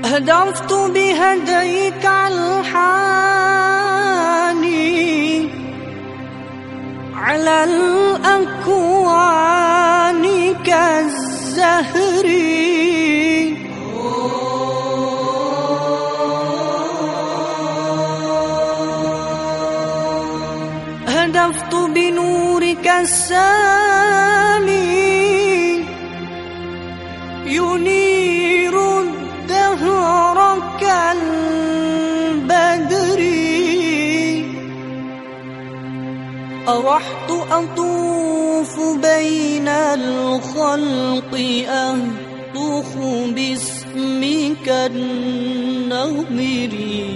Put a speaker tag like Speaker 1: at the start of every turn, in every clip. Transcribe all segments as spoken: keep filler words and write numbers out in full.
Speaker 1: هدفت بهديك الحاني على الأكوان كالزهر. هدفت بنورك السامي ينير الدهر كالبدر. أرحت أطوف بين الخلق أهتخ باسمك النغمر،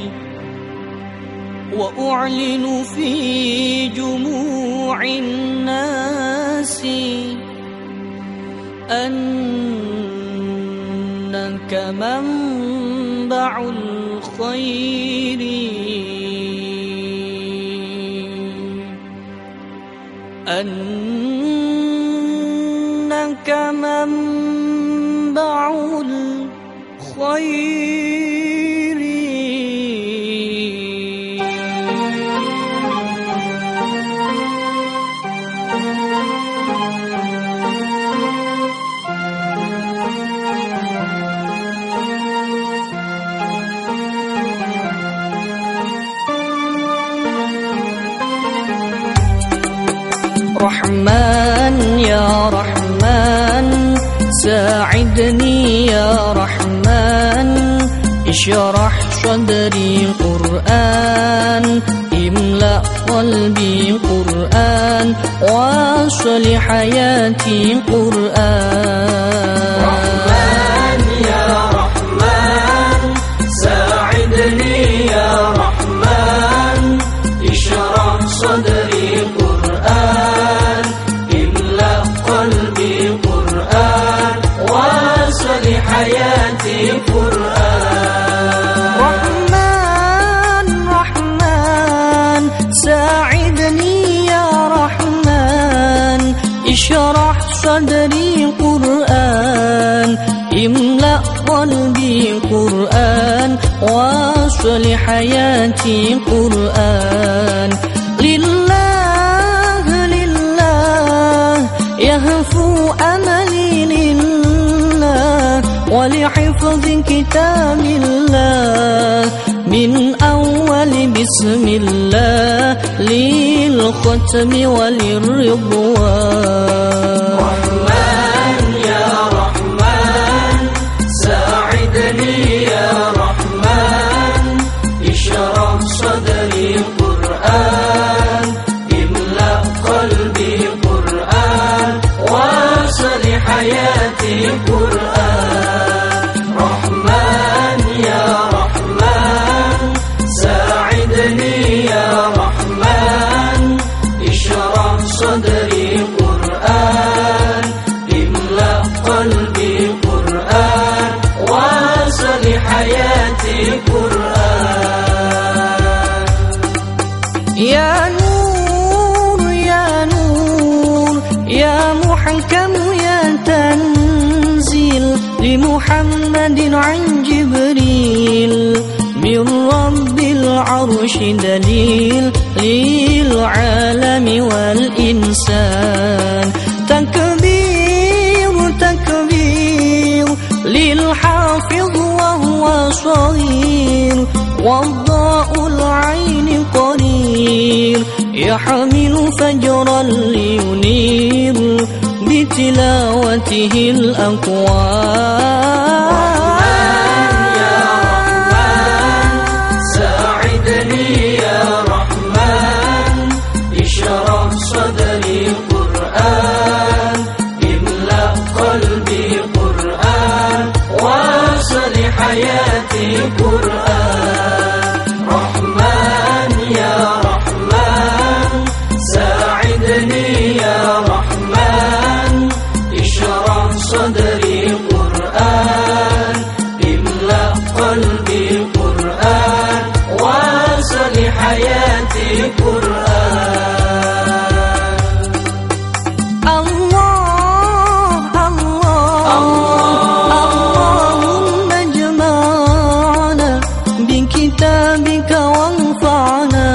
Speaker 1: وأعلن في جموع الناس أنك منبع الخير، أنك منبع الخير. رحمن يا رحمن ساعدني يا رحمن، اشرح صدري قرآن، املأ قلبي قرآن، واصل حياتي قرآن.
Speaker 2: رحمن يا رحمن ساعدني يا رحمن، اشرح صدري قرآن، املأ قلبي قرآن، واصل حياتي قرآن.
Speaker 1: رحمن رحمن ساعدني يا رحمن، اشرح صدري قرآن، املأ قلبي قرآن، واصل حياتي قرآن. لله لله يهفو أملي لله، ولحفظ كتاب الله من أول بسم الله للختم وللرضوان.
Speaker 2: رحمن يا رحمن ساعدني يا رحمن، اشرح صدري قرآن، املأ قلبي قرآن، واصل حياتي قرآن. رحمن يا رحمن ساعدني يا رحمن، اشرح صدري قرآن، املأ قلبي قرآن، واصل حياتي قرآن.
Speaker 1: يا نور يا نور يا محكم يا تنزيل لمحمد عن جبريل، من رب العرش دليل للعالم والإنسان. تكبير تكبير للحافظ وهو صغير، وضاء العين قرير، يحمل فجرا لينير بتلاوته الأكوان.
Speaker 2: صدري قرآن، املأ قلبي قرآن، واصل حياتي قرآن. رحمن يا رحمن ساعدني يا رحمن، اشرح صدري قرآن، املأ قلبي قرآن، واصل حياتي قرآن.
Speaker 1: اللهم بكتابك وانفعنا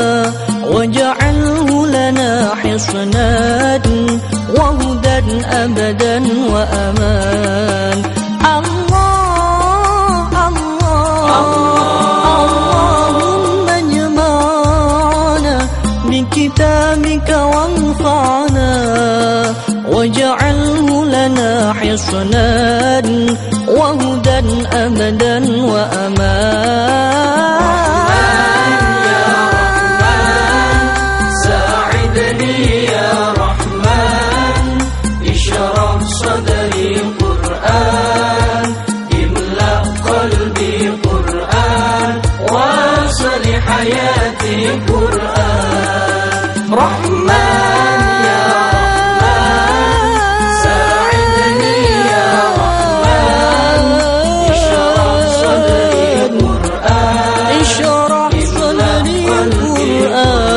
Speaker 1: واجعله لنا حصنا وهدى أبدا وأمان. الله الله اللهم اجمعنا بكتابك وانفعنا واجعله لنا حصنا وهدى أبدا وأمان.
Speaker 2: صدري قرآن املأ قلبي قرآن واصل حياتي قرآن. رحمن يا رحمن ساعدني يا رحمن اشرح صدري قرآن
Speaker 1: اشرح صدري قرآن